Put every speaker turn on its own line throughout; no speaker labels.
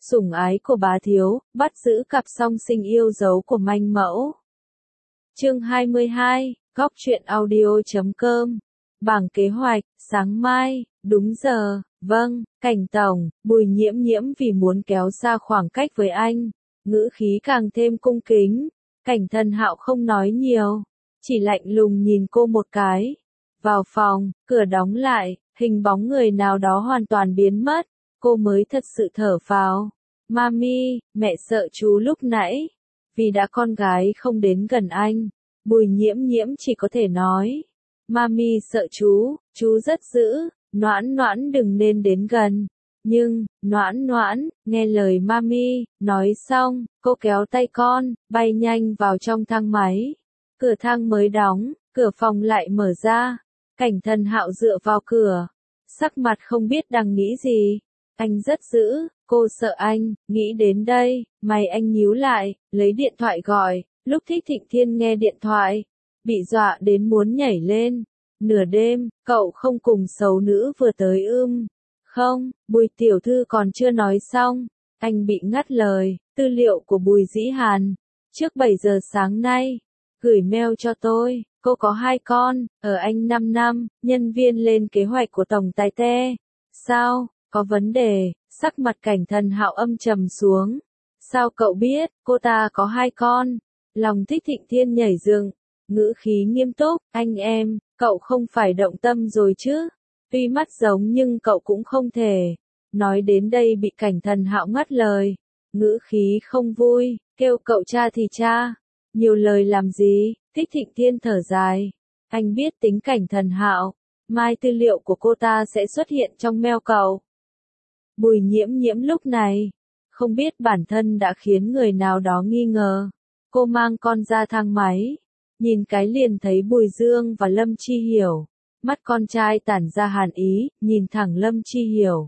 sủng ái của bá thiếu, bắt giữ cặp song sinh yêu dấu của manh mẫu. Chương 22, góc truyện audio.com. Bảng kế hoạch, sáng mai, đúng giờ, vâng, Cảnh tổng. Bùi Nhiễm Nhiễm vì muốn kéo xa khoảng cách với anh, ngữ khí càng thêm cung kính. Cảnh Thần Hạo không nói nhiều, chỉ lạnh lùng nhìn cô một cái. Vào phòng, cửa đóng lại, hình bóng người nào đó hoàn toàn biến mất, cô mới thật sự thở phào. Mami, mẹ sợ chú lúc nãy, vì đã con gái không đến gần anh, Bùi Nhiễm Nhiễm chỉ có thể nói. Mami sợ chú rất dữ, Noãn Noãn đừng nên đến gần. Nhưng, Noãn Noãn, nghe lời Mami, nói xong, cô kéo tay con, bay nhanh vào trong thang máy. Cửa thang mới đóng, cửa phòng lại mở ra. Cảnh Thần Hạo dựa vào cửa, sắc mặt không biết đang nghĩ gì. Anh rất dữ, cô sợ anh, nghĩ đến đây, mày anh nhíu lại, lấy điện thoại gọi. Lúc Thích Thịnh Thiên nghe điện thoại, bị dọa đến muốn nhảy lên. Nửa đêm, cậu không cùng xấu nữ vừa tới Không, Bùi tiểu thư còn chưa nói xong, anh bị ngắt lời. Tư liệu của Bùi Dĩ Hàn, trước 7 giờ sáng nay, gửi mail cho tôi, cô có 2 con, ở Anh 5 năm, nhân viên lên kế hoạch của Tổng Tài Te. Sao, có vấn đề? Sắc mặt Cảnh Thần Hạo âm trầm xuống. Sao cậu biết, cô ta có 2 con? Lòng Thích Thịnh Thiên nhảy dựng, ngữ khí nghiêm túc, anh em, cậu không phải động tâm rồi chứ? Tuy mắt giống nhưng cậu cũng không thể. Nói đến đây bị Cảnh Thần Hạo ngắt lời, ngữ khí không vui, kêu cậu cha thì cha. Nhiều lời làm gì? Thích Thịnh Thiên thở dài. Anh biết tính Cảnh Thần Hạo, mai tư liệu của cô ta sẽ xuất hiện trong mail cậu. Bùi Nhiễm Nhiễm lúc này, không biết bản thân đã khiến người nào đó nghi ngờ. Cô mang con ra thang máy, nhìn cái liền thấy Bùi Dương và Lâm Chi Hiểu. Mắt con trai tản ra hàn ý, nhìn thẳng Lâm Chi Hiểu.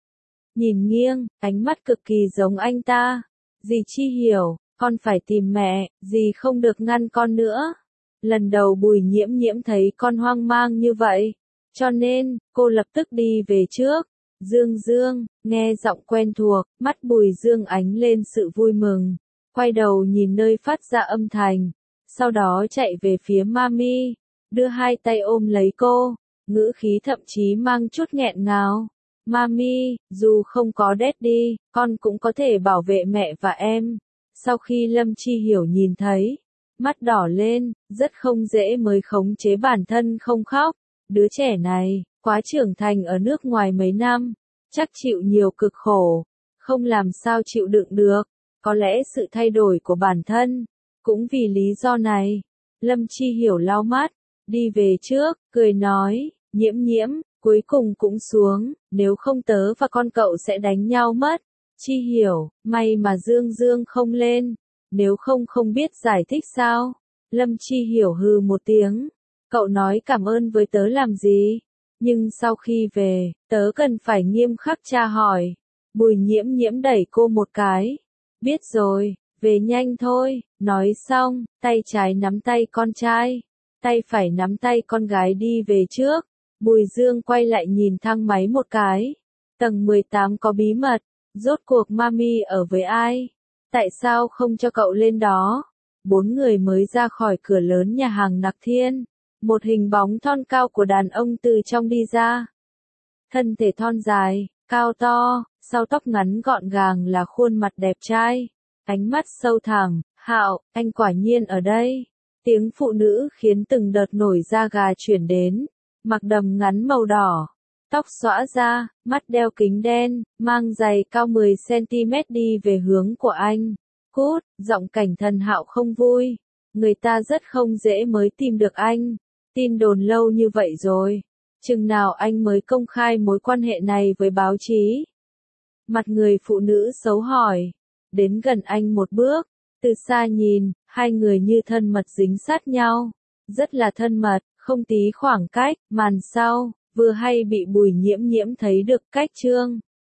Nhìn nghiêng, ánh mắt cực kỳ giống anh ta. Dì Chi Hiểu, con phải tìm mẹ, dì không được ngăn con nữa. Lần đầu Bùi Nhiễm Nhiễm thấy con hoang mang như vậy, cho nên, cô lập tức đi về trước. Dương Dương, nghe giọng quen thuộc, mắt Bùi Dương ánh lên sự vui mừng. Quay đầu nhìn nơi phát ra âm thanh, sau đó chạy về phía Mami, đưa 2 tay ôm lấy cô, ngữ khí thậm chí mang chút nghẹn ngào. Mami, dù không có Daddy, con cũng có thể bảo vệ mẹ và em. Sau khi Lâm Chi Hiểu nhìn thấy, mắt đỏ lên, rất không dễ mới khống chế bản thân không khóc. Đứa trẻ này, quá trưởng thành ở nước ngoài mấy năm, chắc chịu nhiều cực khổ, không làm sao chịu đựng được. Có lẽ sự thay đổi của bản thân, cũng vì lý do này. Lâm Chi Hiểu lau mắt, đi về trước, cười nói, Nhiễm Nhiễm, cuối cùng cũng xuống, nếu không tớ và con cậu sẽ đánh nhau mất. Chi Hiểu, may mà Dương Dương không lên, nếu không không biết giải thích sao. Lâm Chi Hiểu hừ một tiếng, cậu nói cảm ơn với tớ làm gì? Nhưng sau khi về, tớ cần phải nghiêm khắc tra hỏi. Bùi Nhiễm Nhiễm đẩy cô một cái. Biết rồi, về nhanh thôi. Nói xong, tay trái nắm tay con trai, tay phải nắm tay con gái đi về trước. Bùi Dương quay lại nhìn thang máy một cái. Tầng 18 có bí mật, rốt cuộc Mami ở với ai? Tại sao không cho cậu lên đó? 4 người mới ra khỏi cửa lớn nhà hàng Nặc Thiên. Một hình bóng thon cao của đàn ông từ trong đi ra. Thân thể thon dài, cao to, sau tóc ngắn gọn gàng là khuôn mặt đẹp trai. Ánh mắt sâu thẳm, Hạo, anh quả nhiên ở đây. Tiếng phụ nữ khiến từng đợt nổi da gà chuyển đến. Mặc đầm ngắn màu đỏ, tóc xõa ra, mắt đeo kính đen, mang giày cao 10 cm đi về hướng của anh. Cút, giọng Cảnh Thần Hạo không vui. Người ta rất không dễ mới tìm được anh. Tin đồn lâu như vậy rồi. Chừng nào anh mới công khai mối quan hệ này với báo chí? Mặt người phụ nữ xấu hỏi. Đến gần anh một bước. Từ xa nhìn, 2 người như thân mật dính sát nhau. Rất là thân mật, không tí khoảng cách. Màn sau, vừa hay bị Bùi Nhiễm Nhiễm thấy được cách Trương